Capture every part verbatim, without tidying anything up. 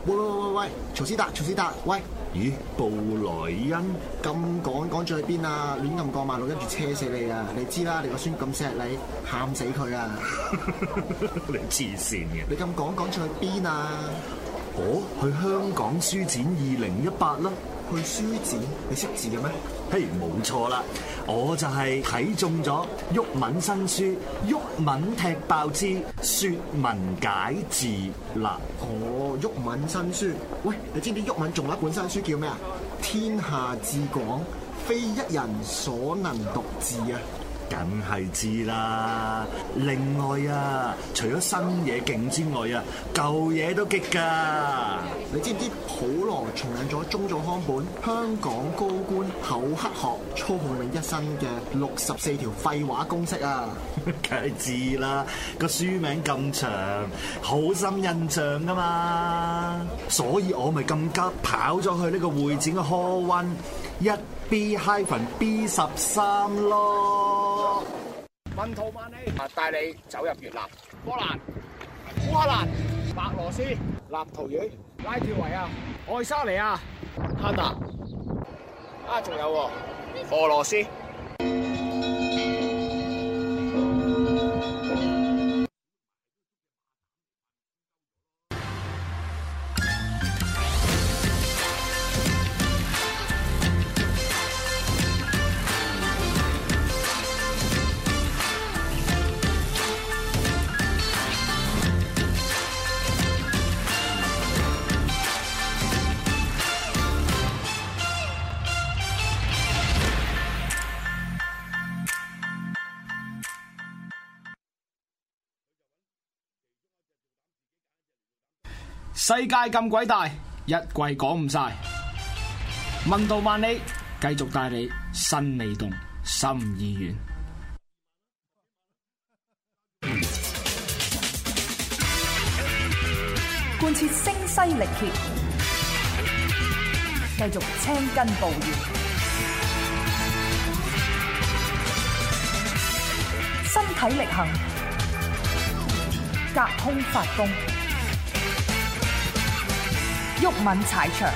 喂喂喂喂，曹思達，曹思達，喂！ 咦，布萊恩咁趕趕咗去邊啊？亂咁過馬路，跟住車死你啊！你知啦，你個孫咁錫你，喊死佢啊！ 你黐線嘅！ 你咁趕趕咗去邊啊？ 我去香港書展二零一八啦。 去書展？你識字嘅咩？ 嘿，冇錯啦，我就係睇中咗毓民新書《毓民踢爆之説文解字》啦。 哦，毓民新書。喂，你知唔知毓民仲有一本新書叫咩啊？天下至廣，非一人所能獨治啊！ 梗係知啦。另外啊，除咗新嘢勁之外啊，舊嘢都激㗎。 你知唔知普羅重印咗中早康本《香港高官口黑學操控你一生嘅六十四條廢話公式》啊？ 梗係知啦，個書名咁長，好深印象㗎嘛。所以我咪咁急跑咗去呢個會展嘅 Hall One 一 B hyphen B 十三咯。 問圖萬里，帶你走入越南、波蘭、烏克蘭、白羅斯、立陶宛、拉脫維亞、愛沙尼亞、哈達，啊，仲有喎，俄羅斯。 世界咁鬼大，一季講唔晒。問道萬里，繼續帶你身未動，心已遠。 貫徹聲嘶力竭，繼續青筋暴現，身體力行，隔空發功。毓民踩場，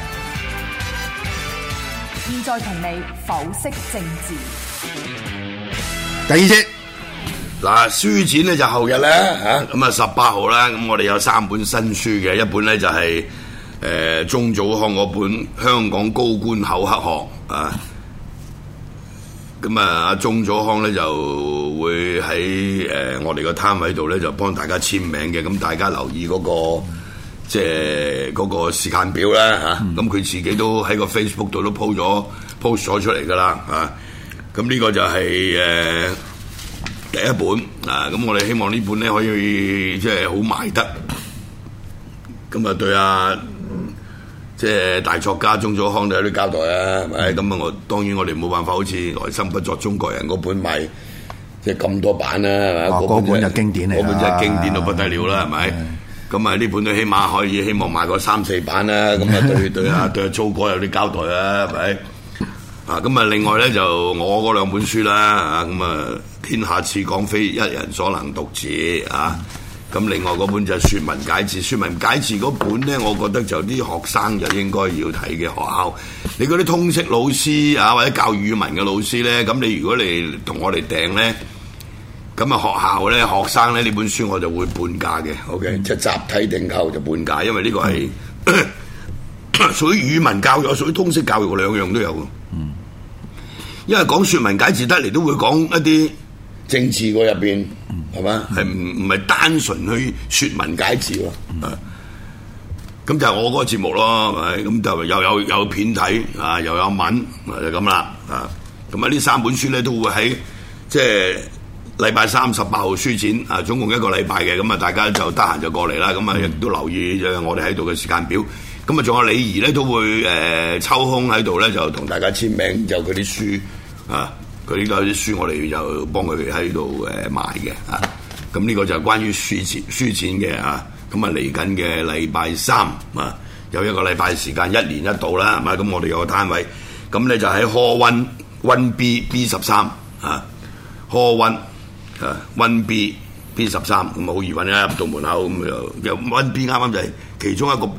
現在同你剖析政治。 第二節嗱，書展咧就後日咧嚇，咁啊十八號啦，咁我哋有三本新書嘅，一本咧就係、是、誒、呃、鍾祖康嗰本《香港高官口黑學》啊，咁啊阿鍾祖康咧就會喺誒、呃、我哋個攤位度咧就幫大家簽名嘅，咁大家留意嗰、那個。即係嗰個時間表啦嚇，咁、啊、佢自己都喺個 Facebook 度都 post 咗 post 咗出嚟噶啦嚇，咁、啊、呢個就係、是、誒、呃、第一本啊，咁我哋希望呢本咧可以即係好賣得，咁啊對啊，即係大作家鍾祖康都有啲交代啊，係咪？咁啊我當然我哋冇辦法好似來生不作中國人嗰本賣即係咁多版啦，係咪？ 嗰本就經典嚟， 嗰本真係經典到不得了啦，係咪？咁啊呢本都起碼可以希望賣個三四版啦，咁啊對對啊對啊租哥有啲交代啊，係咪？啊咁啊另外咧就我嗰兩本書啦，啊咁啊天下至廣非一人所能獨治啊，咁另外嗰本就係説文解字，説文解字嗰本咧，我覺得就啲學生就應該要睇嘅學校，你嗰啲通識老師啊或者教語文嘅老師咧，咁你如果你同我哋訂咧。咁啊，學校咧，學生咧呢本書我就會半價嘅 ，OK，、嗯、即係集體訂購就半價，因為呢個係、嗯、屬於語文教育、屬於通識教育兩樣都有。嗯，因為講説文解字得嚟都會講一啲政治嗰入邊，係嘛、嗯？係唔唔係單純去説文解字喎？嗯、啊，咁就係我嗰個節目咯，係咪？咁就又有有片睇啊，又有文就咁啦，啊，咁啊呢三本書咧都會喺即係。禮拜三十八號書展啊，總共一個禮拜嘅，咁啊大家就得閒就過嚟啦，咁啊亦都留意咗我哋喺度嘅時間表，咁啊仲有李儀咧都會誒、呃、抽空喺度咧就同大家簽名，就佢啲書啊，佢呢個啲書我哋就幫佢喺度誒賣嘅啊，咁呢個就係關於書展書展嘅啊，咁啊嚟緊嘅禮拜三啊有一個禮拜時間，一年一度啦，係咪？咁我哋有個攤位，咁咧就喺 Hall One One B B 十三啊 Hall One。啊 One B B 十三咁好易揾啦，入到門口咁又又 One B 啱啱就係其中一個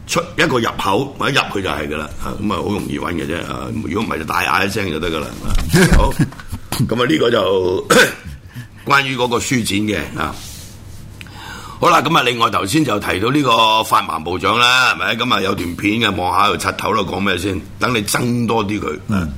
出一個入口，或者入去就係噶啦，咁啊好容易揾嘅啫。啊，如果唔係就大嗌一聲就得噶啦。好，咁啊呢個就關於嗰個書展嘅啊。好啦，咁啊另外頭先就提到呢個發盲部長啦，係咪？咁啊有段片嘅，望下佢柒頭度講咩先，等你增多啲佢。嗯。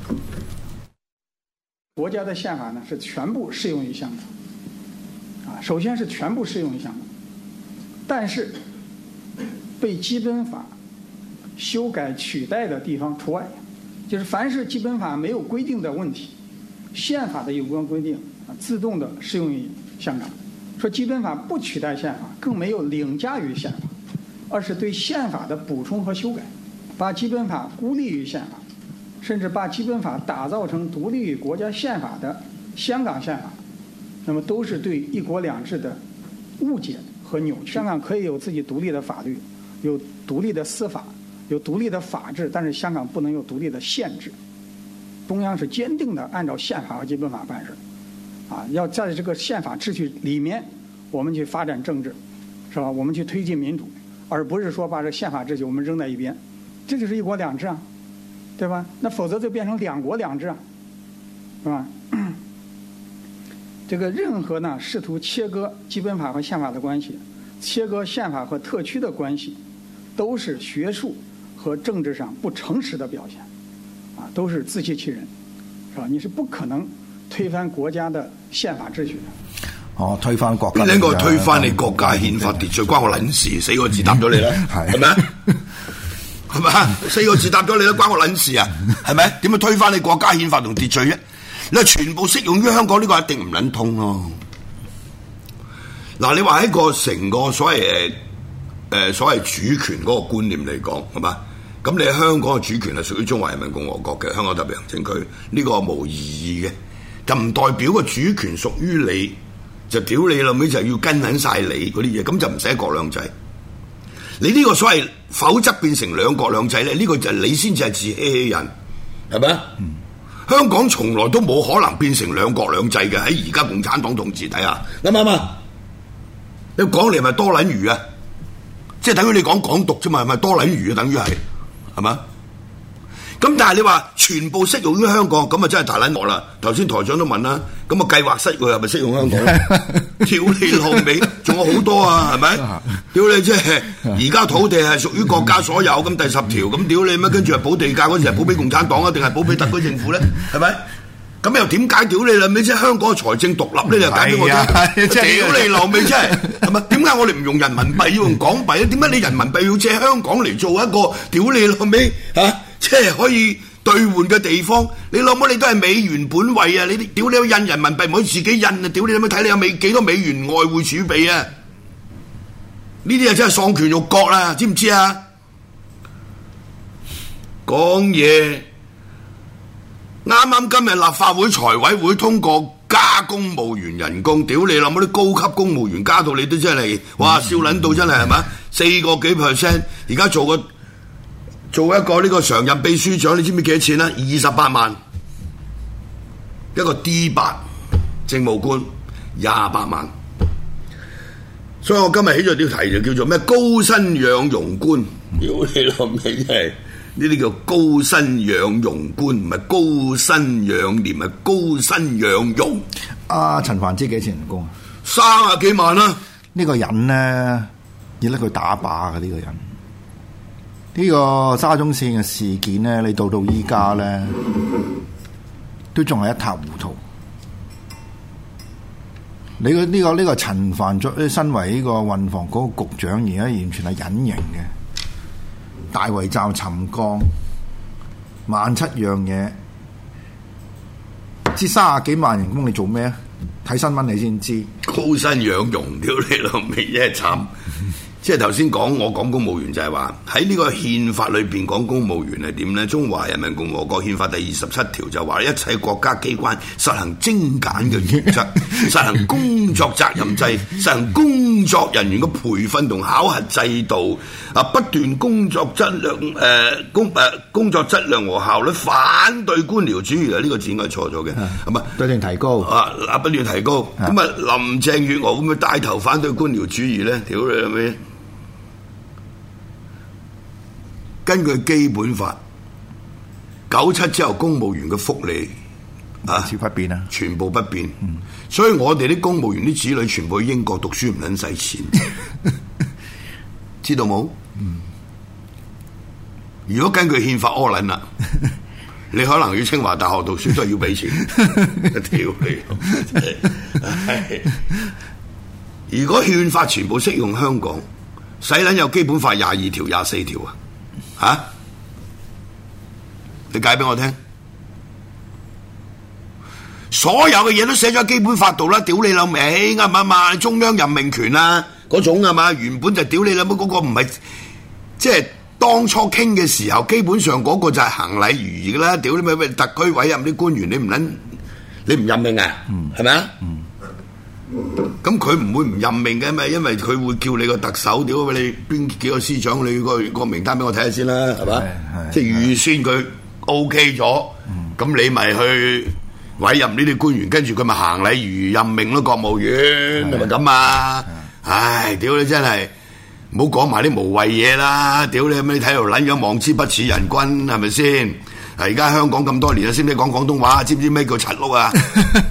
國家的憲法呢是全部適用於香港，啊，首先是全部適用於香港，但是被基本法修改取代的地方除外，就是凡是基本法沒有規定的問題，憲法的有關規定啊自動的適用於香港。說基本法不取代憲法，更沒有凌駕於憲法，而是對憲法的補充和修改，把基本法孤立於憲法，甚至把基本法打造成獨立於國家憲法的香港憲法，那麼都是對一國兩制的誤解和扭曲。香港可以有自己獨立的法律，有獨立的司法，有獨立的法治，但是香港不能有獨立的憲制。中央是堅定的按照憲法和基本法辦事，啊，要在這個憲法秩序裡面，我們去發展政治，是吧？我們去推進民主，而不是說把這憲法秩序我們扔在一邊，這就是一國兩制啊，對吧？那否則就變成兩國兩制啊，是吧？這個任何呢試圖切割基本法和憲法的關係，切割憲法和特區的關係，都是學術和政治上不誠實的表現，啊，都是自欺欺人，是吧？你是不可能推翻國家的憲法秩序的。 哦，推翻國家， 邊個推翻你國家憲法秩序？關我撚事，四個字答咗你啦，係咪啊？係咪啊？四個字答咗你啦，關我撚事啊？係咪？點樣推翻你國家憲法同秩序啫？你話全部適用於香港呢個一定唔撚通咯。嗱，你話喺個成個所謂誒誒所謂主權嗰個觀念嚟講，係嘛？咁你香港嘅主權係屬於中華人民共和國嘅香港特別行政區，呢個無異議嘅，就唔代表個主權屬於你，就屌你老尾就要跟緊晒你嗰啲嘢，咁就唔使一國兩制。你呢個所謂否則變成兩國兩制咧，呢、這個就係你先至係自欺欺人，係咪啊？嗯、香港從來都冇可能變成兩國兩制嘅，喺而家共產黨統治底下，啱唔啱啊？你講嚟係咪多撚餘啊？即係等於你講港獨啫嘛，係咪多撚餘啊？等於係，係嘛？咁但係你話全部適用於香港，咁啊真係大撚鑊啦！頭先台長都問啦，咁啊計劃室佢係咪適用香港咧？屌你老味，仲有好多啊，係咪？屌你即係而家土地係屬於國家所有，咁第十條咁屌你乜？跟住係補地價嗰時係補俾共產黨啊，定係補俾特區政府咧？係咪？咁又點解屌你啦？咪即係香港嘅財政獨立咧？你又解俾我聽？屌你老味，真係係咪？點解我哋唔用人民幣要用港幣咧？點解你人民幣要借香港嚟做一個屌你老味嚇？即係可以兌換嘅地方，你老母你都係美元本位啊！你屌你印人民幣唔可以自己印啊！屌你有冇睇你有美幾多美元外匯儲備啊？呢啲啊真係喪權辱國啦，知唔知啊？講嘢啱啱今日立法會財委會通過加公務員人工，屌你老母啲高級公務員加到你都真係哇笑撚到真係係嘛？四個幾 percent， 而家做個。做一個呢個常任秘書長，你知唔知幾多錢啊？二十八萬，一個 D 八政務官廿八萬，所以我今日起咗條題就叫做咩？高薪養庸官，屌你老味真係呢啲叫高薪養庸官，唔係高薪養廉，係高薪養庸。 阿陳凡知幾錢人工啊？ 三十幾萬啦、啊！ 呢個人咧要拎佢打靶嘅呢個人。呢個沙中線嘅事件咧，你到到依家咧，都仲係一塌糊塗。你、這個呢、這個呢、這個陳帆作，身為呢個運房局局長，而家完全係隱形嘅。大圍站沉降，萬七樣嘢，知三十幾萬人工你做咩啊？睇新聞你先知。 高薪養庸，屌你老味真係慘。即係頭先講，我講公務員就係話喺呢個憲法裏邊講公務員係點呢？中華人民共和國憲法第二十七條就話一切國家機關實行精簡嘅原則，實行工作責任制，實行工作人員嘅培訓同考核制度，啊不斷工作質量誒、呃、工誒、呃、工作質量和效率，反對官僚主義啊！呢、這個字應該係錯咗嘅，係咪？ 不斷提高啊啊！不斷提高，咁啊林鄭月娥會唔會帶頭反對官僚主義咧？屌你老味！ 根據基本法，九七之後公務員嘅福利啊，不變啊， 全部不變。嗯、所以我哋啲公務員啲子女全部去英國讀書唔撚使錢，知道冇？嗯、如果根據憲法柯撚啦，你可能要清華大學讀書都係要俾錢。屌你！如果憲法全部適用香港，使撚有基本法廿二條、廿四條啊？嚇、啊？你解俾我聽，所有嘅嘢都寫咗喺基本法度啦！屌你老味，啱唔啱啊？中央任命權啊，嗰種係嘛？原本就屌你老母嗰個唔係，即係當初傾嘅時候，基本上嗰個就係行禮如儀㗎啦！屌你咪咪特區委任啲官員，你唔撚你唔任命啊？係咪啊？咁佢唔會唔任命嘅嘛，因為佢會叫你個特首，屌你邊幾個司長，你個個名單俾我睇下先啦，係嘛？即係預先佢 OK 咗，咁、嗯、你咪去委任呢啲官員，跟住佢咪行禮如儀任命咯，國務院係咪咁啊？唉，屌你真係唔好講埋啲無謂嘢啦！屌你咩睇條撚樣望之不似人君係咪先？嗱，而家香港咁多年啦，識唔識講廣東話？知唔知咩叫柒碌啊？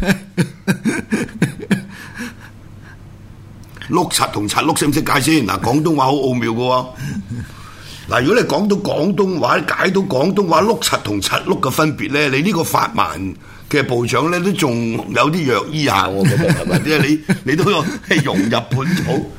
碌柒同柒碌識唔識解先？嗱，廣東話好奧妙嘅喎。嗱，如果你講到廣東話，解到廣東話碌柒同柒碌嘅分別咧，你呢個發文嘅部長咧都仲有啲弱醫下，我覺得係咪？即係你你都係融入本土。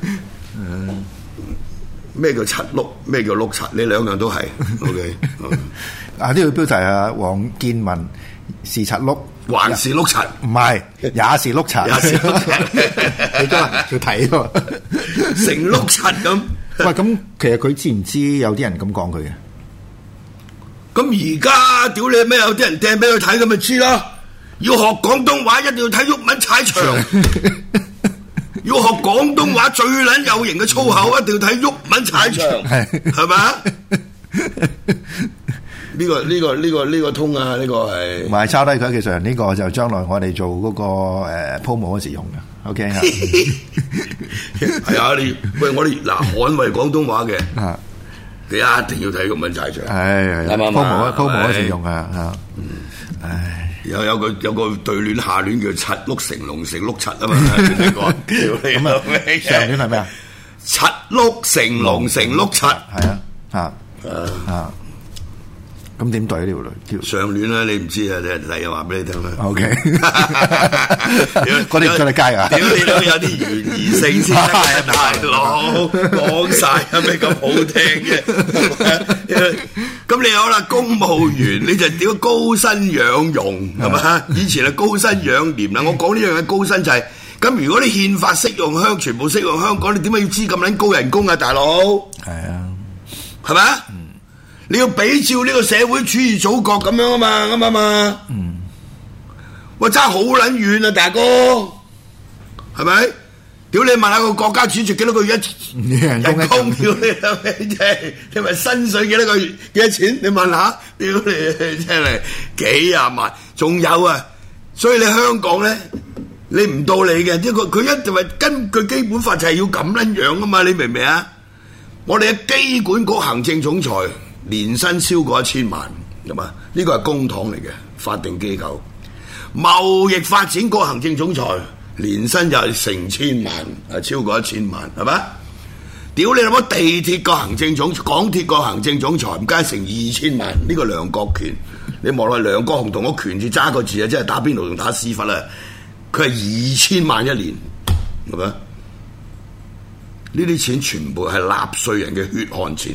咩叫柒碌？咩叫碌柒？你兩樣都係。O K。 啊，呢個標題啊，黃建文是柒碌。 還是碌柒？ 唔係，也是碌柒。 也是碌柒。 你都係要睇喎， 成碌柒咁。 喂，咁其實佢知唔知有啲人咁講佢嘅？ 咁而家屌你咩？有啲人掟俾佢睇，咁咪知啦。要學廣東話，一定要睇毓民踩場。要學廣東話最撚有型嘅粗口，一定要睇毓民踩場，係咪？呢、這個呢、這個呢、這個呢、這個通啊！呢、這個係，唔係抄低佢，其實呢個就將來我哋做嗰、那個誒 promo 嗰時用嘅。OK 啊， 係啊，你喂我哋嗱捍衞廣東話嘅，你一定要睇毓民踩場。係係 promo promo 嗰時用啊嚇。唉， 有有個有個對聯下聯叫柒碌成龍成碌柒啊嘛，你講咁啊？ 上聯係咩啊？ 柒碌成龍成碌柒， 係啊啊啊！咁點對呢條女？ 上聯啦，你唔知啊，第日話俾你聽啦。O K， 嗰啲出嚟街啊！ 屌你都有啲懸疑性先啦，大佬講晒有咩咁好聽嘅？咁你好啦，公務員你就屌高薪養庸係嘛？以前係高薪養廉啦，我講呢樣嘢高薪就係咁。如果你憲法適用香，全部適用香港，你點解要知咁撚高人工啊，大佬？係啊，係咪啊？你要比照呢個社會主義祖國咁樣啊嘛，啱唔啱啊？嗯，喂，爭好撚遠啊，大哥，係咪？屌你問下個國家主席幾多個月一人工？屌你老味，真係你咪薪水幾多個月幾多錢？你問下，屌你真係幾廿萬，仲有啊！所以你香港咧，你唔到你嘅，即係佢佢一定係根據基本法就係要咁撚樣啊嘛，你明唔明啊？我哋嘅機管局行政總裁。年薪超過一千萬，係嘛？呢個係公帑嚟嘅法定機構。貿易發展局行政總裁年薪就係成千萬，係超過一千萬，係嘛？屌你老母！地鐵個行政總，港鐵個行政總裁唔加成二千萬，呢、這個梁國權，你望落梁國雄同我權字揸個字啊，即係打邊爐同打屎忽啊！佢係二千萬一年，係咪？呢啲錢全部係納稅人嘅血汗錢。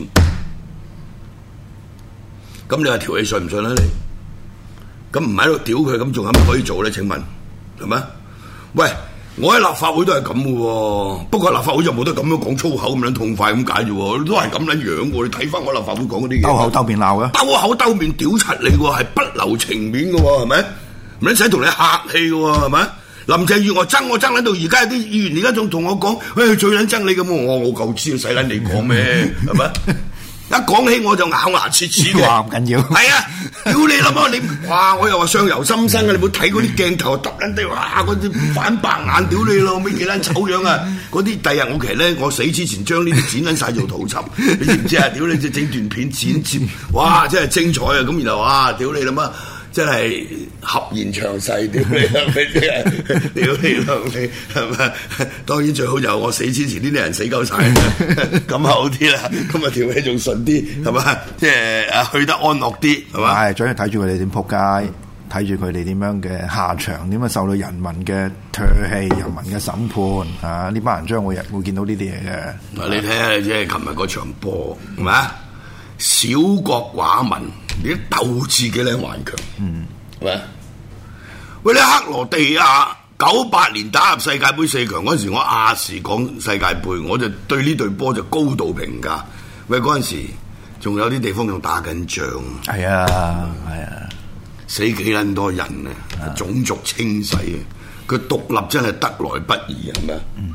咁你話條氣信唔信啦？你咁唔喺度屌佢，咁仲有乜可以做咧？請問係咪？喂，我喺立法會都係咁嘅喎，不過立法會就冇得咁樣講粗口咁樣痛快咁解啫喎，都係咁樣樣喎。你睇翻我立法會講嗰啲嘢， 兜口兜面鬧嘅， 兜口兜面屌柒你喎，係不留情面嘅喎，係咪？唔使同你客氣嘅喎，係咪？林鄭月娥憎我憎撚到而家有啲議員而家仲同我講，誒最撚憎你咁，我我夠知使撚你講咩？係咪？ 一講起我就咬牙切齒嘅， 哇唔緊要， 係啊！屌你諗下你，哇！我又話相由心生啊！你冇睇嗰啲鏡頭揼緊地，哇！嗰啲反白眼，屌你老味幾撚醜樣啊！嗰啲第日我其實咧，我死之前將呢啲剪撚晒做圖輯，你知唔知啊？屌你只整段片剪接，哇！真係精彩啊！咁然後哇！屌你諗啊！真係合言詳細，屌你老味真係，屌你老味係咪？當然最好就我死之前呢啲人死夠晒，咁好啲啦。咁啊條氣仲順啲係嘛？即係啊去得安樂啲係嘛？ 係，總係睇住佢哋點撲街，睇住佢哋點樣嘅下場，點樣受到人民嘅唾棄、人民嘅審判啊！呢班人將會會見到呢啲嘢嘅。 嗱，你睇下即係琴日嗰場波係咪？小國寡民，你啲鬥志幾靚頑強，嗯，係咪？喂，你克羅地亞九八年打入世界盃四強嗰陣時，我亞視講世界盃，我就對呢隊波就高度評價。喂，嗰陣時仲有啲地方仲打緊仗， 係啊，係啊， 死幾撚多人啊，種族清洗啊，佢獨立真係得來不易，係咪啊？嗯、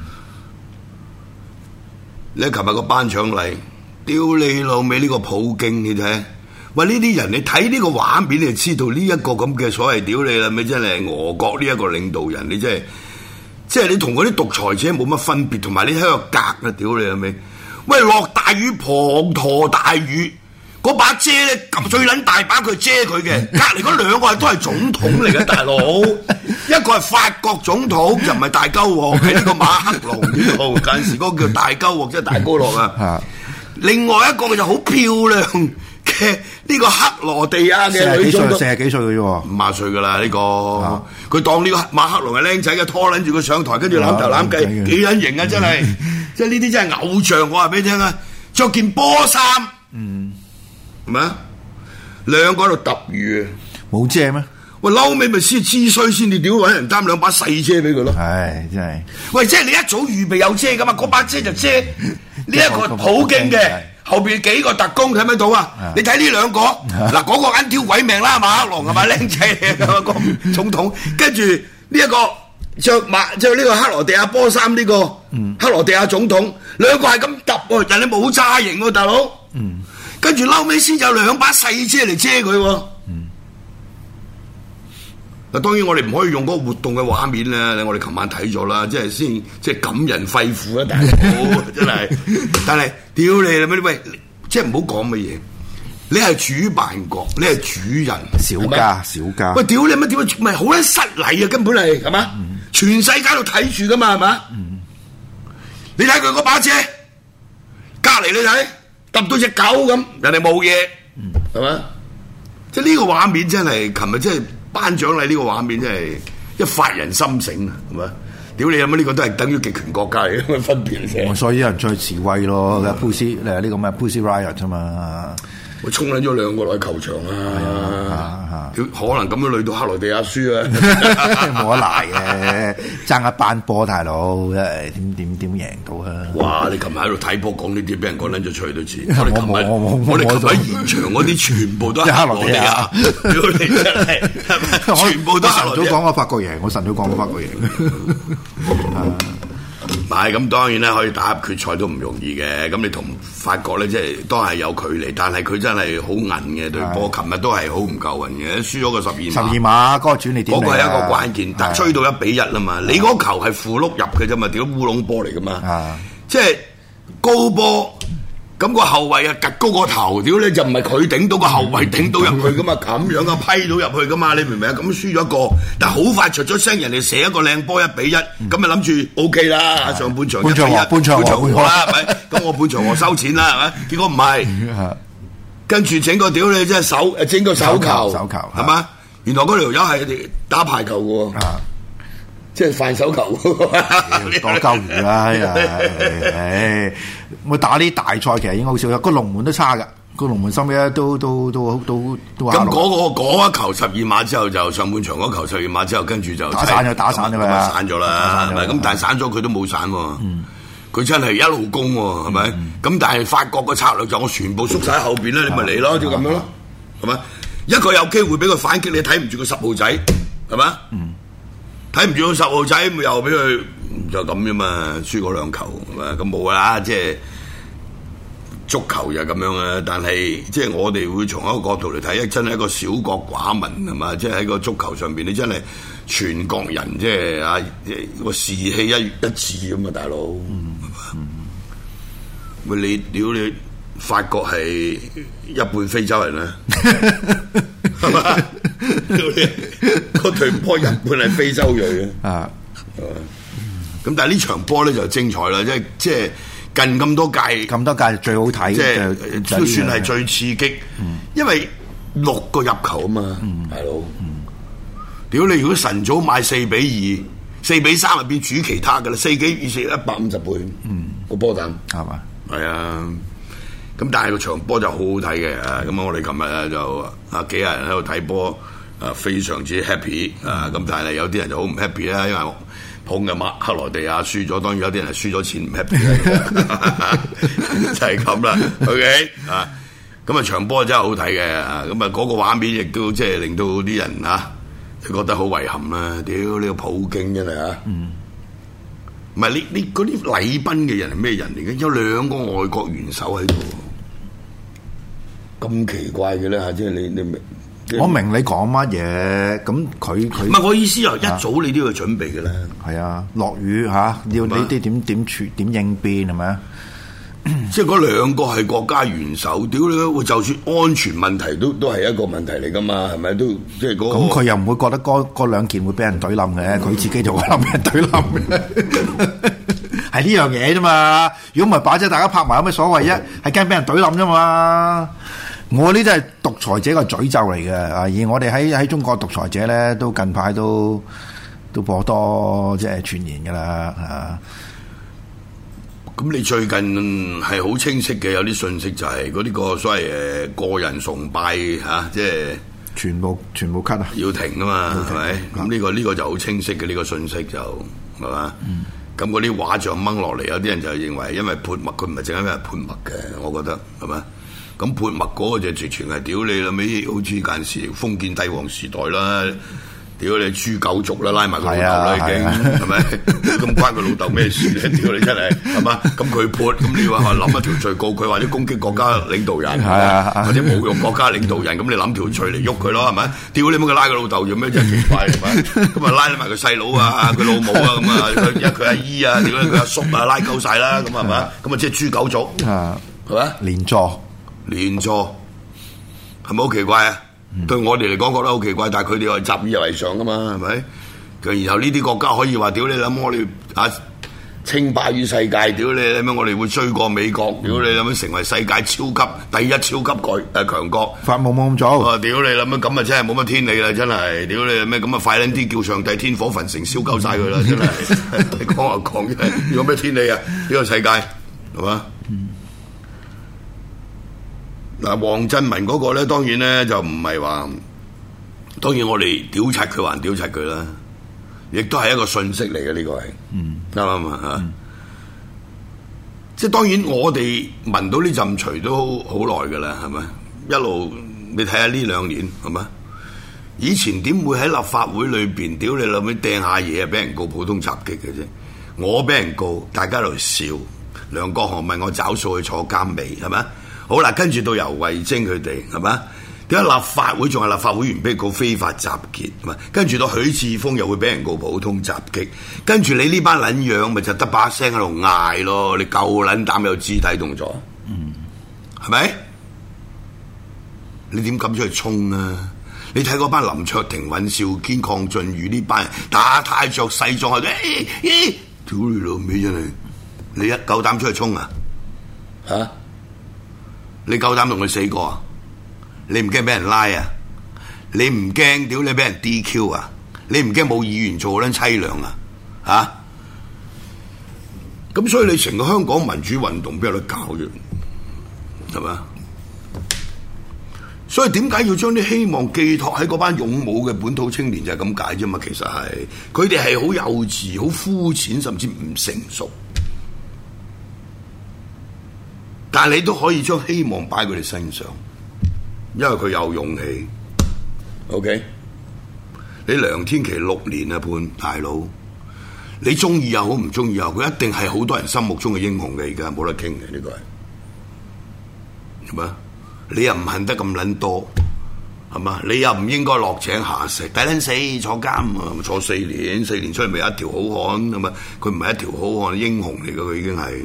你睇琴日個頒獎禮。屌你老味呢個普京，你睇，喂呢啲人你睇呢個畫面，你就知道呢一個咁嘅所謂屌你啦，咪真係俄國呢一個領導人，你真係，即係你同嗰啲獨裁者冇乜分別，同埋你喺度格啊，屌你老味，喂落大雨滂沱大雨，嗰把遮咧咁最撚大把佢遮佢嘅，隔離嗰兩個都係總統嚟嘅大佬，一個係法國總統就唔係大鳩鑊，係呢個馬克龍呢度，近時嗰個叫大鳩鑊，即係大高樂啊。另外一個就好漂亮嘅呢個克羅地亞嘅女總統， 四十幾歲嘅啫喎， 五十歲噶啦呢個，佢、啊、當呢個馬克龍係僆仔嘅，拖撚住佢上台，跟住攬頭攬計，幾撚型啊！真係，即係呢啲真係偶像，我話俾你聽啊！着件波衫，嗯，係咪啊？兩個喺度揼雨， 冇遮咩？ 喂，嬲尾咪先知衰先，你屌揾人擔兩把細遮俾佢咯。 唉，真係。喂， 即係你一早預備有遮噶嘛？嗰把遮就遮呢一個普京嘅，後邊幾個特工睇唔睇到啊？你睇呢兩個，嗱嗰個眼挑鬼命啦，馬克龍係咪僆仔嚟嘅個總統？跟住呢一個着馬着呢個克羅地亞波衫呢個克羅地亞總統，兩個係咁揼喎，人哋冇揸型喎，大佬。嗯。跟住嬲尾先有兩把細遮嚟遮佢喎。嗱，當然我哋唔可以用嗰個活動嘅畫面咧，我哋琴晚睇咗啦，即係先即係感人肺腑啊！大佬真係，但係屌你啦咩？喂，即係唔好講乜嘢，你係主辦國，你係主人， 小家小家。 喂，屌你乜點啊？唔係好撚失禮啊！根本係係嘛？嗯、全世界都睇住噶嘛係嘛？嗯、你睇佢嗰把遮，隔離你睇揼到隻狗咁，人哋冇嘢係嘛？即係呢個畫面真係，琴日真係。頒獎禮呢個畫面真係一發人心醒啊，係嘛？屌你有乜呢個都係等於極權國家嚟嘅分別嚟嘅。 所以有人出去示威咯，嘅 Pussy 誒呢個咩 Pussy Riot 啫嘛。 我衝撚咗兩個落去球場啊！可能咁樣累到克羅地亞輸啊！ 冇得賴嘅，爭一班波大佬，真係點點點贏到啊！ 哇！你琴日喺度睇波講呢啲，俾人講撚咗出去都知。我哋琴日我哋琴日喺現場嗰啲全部都係克羅地亞，屌你真係，全部都克羅地亞。 晨早講我法國贏，我晨早講我法國贏。 唔係咁，當然咧可以打入決賽都唔容易嘅。咁你同法國咧，即係都係有距離，但係佢真係好韌嘅對波。琴日都係好唔夠運嘅，輸咗個十二碼。十二碼嗰個轉捩點嚟， 嗰個係一個關鍵，但追到一比一啦嘛。你嗰球係負碌入嘅啫嘛，屌烏龍波嚟噶嘛。即係高波，咁個後衞啊，趌高個頭，屌你就唔係佢頂到個後衞頂到入去噶嘛，咁樣啊批到入去噶嘛，你明唔明啊？咁輸咗一個，但係好快出咗聲，人哋射一個靚波一比一，咁咪諗住 O K 啦，上半場一比一，半場和啦，係咪？咁我半場和收錢啦，係咪？結果唔係，跟住整個屌你即係手，整個手球，手球係嘛？原來嗰條友係打排球嘅喎。即係犯手球， 多鳩魚啦！唉，我打呢大賽其實已經好少啦，個龍門都差㗎，個龍門收尾都都都都都咁嗰個嗰一球十二碼之後就上半場嗰球十二碼之後，跟住就打散咗，打散咗嘛， 散咗啦，咁但係散咗佢都冇散喎，佢真係一路攻喎，係咪？咁但係法國個策略就我全部縮晒喺後邊啦，你咪嚟咯，就咁樣咯，係咪？一個有機會俾佢反擊，你睇唔住個十號仔，係咪？睇唔住個十號仔，咪又俾佢就咁啫嘛，輸嗰兩球係嘛，咁冇啦，即係足球就咁樣啊，但係即係我哋會從一個角度嚟睇，真係一個小國寡民係嘛，即係喺個足球上邊，你真係全國人即係啊個士氣一一致咁啊，大佬。喂、嗯，你屌你法國係一半非洲人啊，係嘛？嗰隊波一半係非洲裔嘅啊，咁但係呢場波咧就精彩啦，即係即係。近咁多屆， 咁多屆最好睇， 即係都算係最刺激，嗯、因為六個入球啊嘛，嗯、大佬。屌、嗯、你如果晨早買四比二、四比三入邊煮其他噶啦，四幾二四一百五十倍，嗯、個波膽係嘛？係啊，咁但係個場波就好好睇嘅啊！咁我哋琴日咧就啊幾廿人喺度睇波啊，非常之 happy 啊！咁但係有啲人就好唔 happy 啦，因為我捧嘅馬克羅地亞輸咗，當然有啲人係輸咗錢唔 happy 啦，就係咁啦。OK 啊，咁啊場波真係好睇嘅啊，咁啊嗰個畫面亦都即係令到啲人啊覺得好遺憾啦。屌呢個普京真係啊，唔係你你嗰啲禮賓嘅人係咩人嚟嘅？有兩個外國元首喺度，咁奇怪嘅咧嚇，即係你你明？ 我明你講乜嘢，咁佢佢唔係我意思啊！一早你都要準備嘅啦。係啊，落雨嚇、啊，要呢啲點點處點應變係咪啊？ 即係嗰兩個係國家元首，屌你！就算安全問題都都係一個問題嚟噶嘛，係咪都即係嗰、嗰個？ 咁佢又唔會覺得嗰嗰兩件會俾人懟冧嘅，佢、嗯、自己就會諗俾人懟冧嘅，係呢樣嘢啫嘛。如果唔係擺咗大家拍埋有咩所謂啫？係驚俾人懟冧啫嘛。我呢啲係獨裁者嘅詛咒嚟嘅，啊！而我哋喺喺中國獨裁者咧，都近排都都頗多即係傳言㗎啦，啊！ 咁你最近係好清晰嘅，有啲信息就係嗰啲個所謂誒個人崇拜嚇、啊，即係全部全部 cut 啊， 要停㗎嘛，係咪？咁呢個呢個就好清晰嘅，呢個信息就係嘛？咁嗰啲畫像掹落嚟，有啲人就認為因為潑墨，佢唔係淨係因為潑墨嘅，我覺得係咪？咁潑墨嗰個就直情係屌你啦，尾好似近時封建帝王時代啦，屌你豬狗族啦，拉埋佢老豆啦已經，係咪？咁關佢老豆咩事咧？屌你真係，係嘛？咁佢潑，咁你話諗一條罪告佢，或者攻擊國家領導人，或者侮辱國家領導人，咁你諗條罪嚟喐佢咯，係咪？屌你乜佢拉佢老豆做咩？真係奇怪係咪？咁啊拉埋佢細佬啊，佢老母啊，咁啊，佢佢阿姨啊，屌佢阿叔啊，拉鳩晒啦，咁係咪？咁啊即係豬狗族，係咪？連坐。連坐係咪好奇怪啊？嗯、對我哋嚟講覺得好奇怪，但係佢哋係習以為常噶嘛，係咪？然後呢啲國家可以話屌你諗我哋啊稱霸於世界，屌你諗我哋會追過美國，屌、嗯、你諗成為世界超級第一超級國誒強國， 發夢冇咁早。 啊屌你諗咁啊真係冇乜天理啦，真係屌你咩咁啊快撚啲叫上帝天火焚城燒鳩晒佢啦，真係你講下講真係有咩天理啊？呢、這個世界係嘛？嗱，黃振文嗰個咧，當然咧就唔係話，當然我哋屌柒佢還屌柒佢啦，亦都係一個訊息嚟嘅呢個係，啱唔啱啊？嚇，即係當然我哋聞到呢陣除都好耐㗎啦，係咪？一路你睇下呢兩年係咪？以前點會喺立法會裏邊屌你諗起掟下嘢啊，俾人告普通襲擊嘅啫？我俾人告，大家喺度笑，梁國雄問我找數去坐監未？係咪？好啦，跟住到游蕙禎佢哋係嘛？點解立法會仲係立法會員俾告非法集結？係嘛？跟住到許智峰又會俾人告普通襲擊，跟住你呢班撚樣咪就得把聲喺度嗌咯？你夠撚膽有肢體動作？嗯，係咪？你點敢出去衝啊？你睇嗰班林卓廷、尹兆堅、鄺俊宇呢班人打太着細壯，係咦咦？屌你老味真係！你一夠膽出去衝啊？嚇、啊？你夠膽同佢死過啊？你唔驚俾人拉啊？你唔驚屌你俾人 D Q 啊？你唔驚冇議員做撚凄涼啊？嚇！咁所以你成個香港民主運動邊有得搞啫？係咪？所以點解要將啲希望寄託喺嗰班勇武嘅本土青年就係咁解啫嘛？其實係佢哋係好幼稚、好膚淺，甚至唔成熟。但係你都可以將希望擺喺佢哋身上，因為佢有勇氣。OK， 你梁天琦六年啊判大佬，你中意又好唔中意又好，佢一定係好多人心目中嘅英雄嘅，而家冇得傾嘅呢個係。 係嘛？你又唔恨得咁撚多，係嘛？你又唔應該落井下石，抵撚死坐監啊！坐四年，四年出嚟咪一條好漢，係嘛？佢唔係一條好漢，英雄嚟㗎，佢已經係，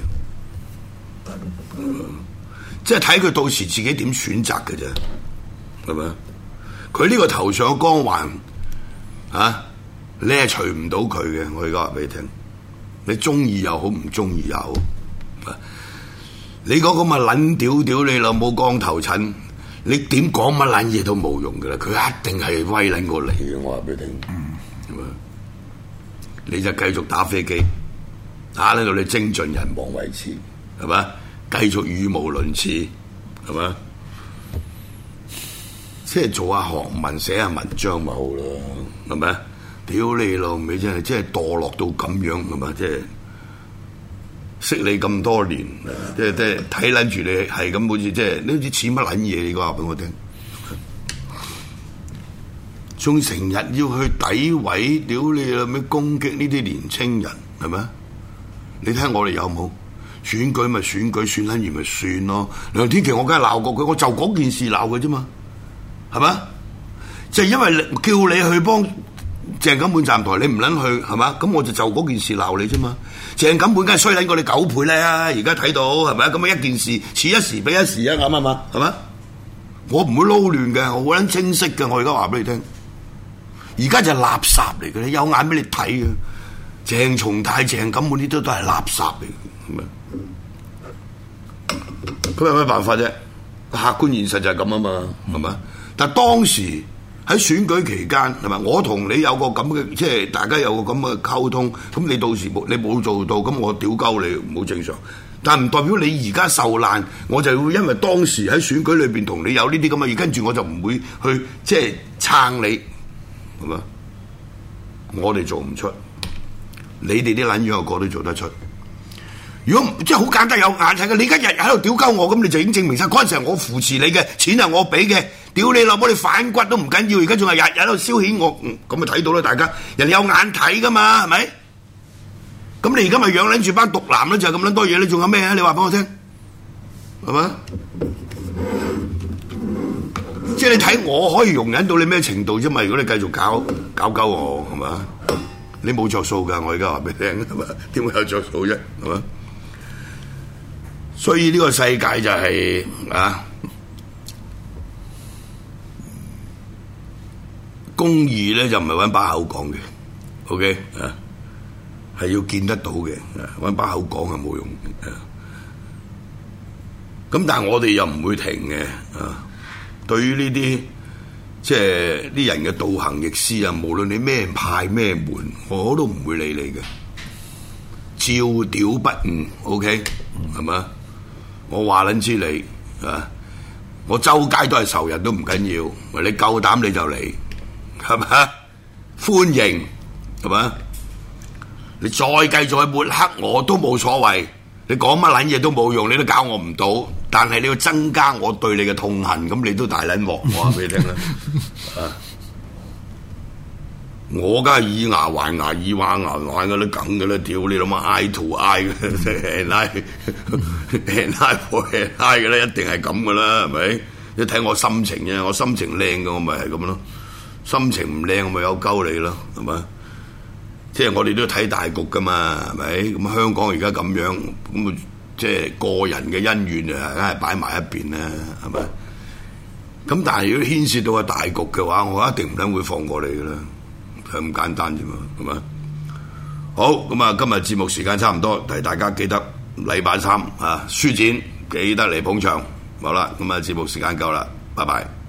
即係睇佢到時自己點選擇嘅啫，係咪？佢呢個頭上嘅光環，啊，你係除唔到佢嘅。我而家話俾你聽，你中意又好，唔中意又好。你嗰個咪撚屌屌你老母光頭疹，你點講乜撚嘢都冇用噶啦，佢一定係威撚過你嘅。我話俾你聽，係嘛？你就繼續打飛機，打到你精盡人亡為止，係嘛？繼續語無倫次，係嘛？即係做下學問，寫下文章咪好咯，係咪？屌你老味真係，真係墮落到咁樣，係嘛？即係。識你咁多年，即係即係睇撚住你係咁，好似即係你好似似乜撚嘢？你講俾我聽，仲成日要去詆毀，屌你啦咩攻擊呢啲年青人係咪？你睇我哋有冇選舉咪選舉，選撚完咪算咯。梁天琦我梗係鬧過佢，我就嗰件事鬧佢啫嘛，係咪？就係因為叫你去幫鄭錦滿站台，你唔撚去係嘛？咁我就就嗰件事鬧你啫嘛。鄭錦滿梗係衰撚過你九倍咧，而家睇到係咪？咁啊一件事似一時比一時啊，啱唔啱？係咪？我唔會撈亂嘅，我好撚清晰嘅。我而家話俾你聽，而家就係垃圾嚟嘅，你有眼俾你睇嘅。鄭松泰、鄭錦滿呢啲都係垃圾嚟嘅，係咪？咁有咩辦法啫？客觀現實就係咁啊嘛，係咪？但係當時。喺選舉期間係咪？我同你有個咁嘅，即係大家有個咁嘅溝通。咁你到時冇你冇做到，咁我屌鳩你，好正常。但係唔代表你而家受難，我就會因為當時喺選舉裏邊同你有呢啲咁嘅嘢，跟住我就唔會去即係撐你，係咪？我哋做唔出，你哋啲撚樣個個都做得出。如果即係好簡單有眼睇嘅，你而家日日喺度屌鳩我，咁你就已經證明晒嗰陣時係我扶持你嘅，錢係我俾嘅。屌你老母，你反骨都唔緊要，而家仲係日日喺度消遣我，咁咪睇到啦，大家人有眼睇噶嘛，係咪？咁你而家咪養撚住班毒男咧，就係咁撚多嘢，你仲有咩啊？你話俾我聽，係咪？即係你睇我可以容忍到你咩程度啫嘛？如果你繼續搞搞鳩我，係嘛？你冇着數噶，我而家話俾你聽，係嘛？點會有着數啫？係嘛？所以呢個世界就係、是、啊。公義咧就唔係揾把口講嘅 ，OK 啊，係要見得到嘅，揾把口講係冇用嘅。咁但係我哋又唔會停嘅，啊，對於呢啲即係啲人嘅倒行逆施啊，無論你咩派咩門，我都唔會理你嘅，照屌不誤 ，OK 係嘛？我話撚知你啊，我周街都係仇人都唔緊要，你夠膽你就嚟。係咪？歡迎係咪？你再繼續去抹黑我都冇所謂，你講乜撚嘢都冇用，你都搞我唔到。但係你要增加我對你嘅痛恨，咁你都大撚鑊。我話俾你聽啦，啊！我梗係以牙還牙，以話牙還嗰啲梗嘅啦，屌你老母 eye to eye 嘅 eye eye for eye 嘅啦，一定係咁嘅啦，係咪？你睇我心情啫，我心情靚嘅我咪係咁咯。心情唔靚，我咪有鳩你咯，係嘛？即係我哋都要睇大局噶嘛，係咪？咁香港而家咁樣，咁啊，即係個人嘅恩怨啊，梗係擺埋一邊啦，係咪？咁但係如果牽涉到個大局嘅話，我一定唔撚會放過你噶啦，係咁簡單啫嘛，係嘛？好，咁啊，今日節目時間差唔多，提大家記得禮拜三啊書展記得嚟捧場，好啦，咁啊節目時間夠啦，拜拜。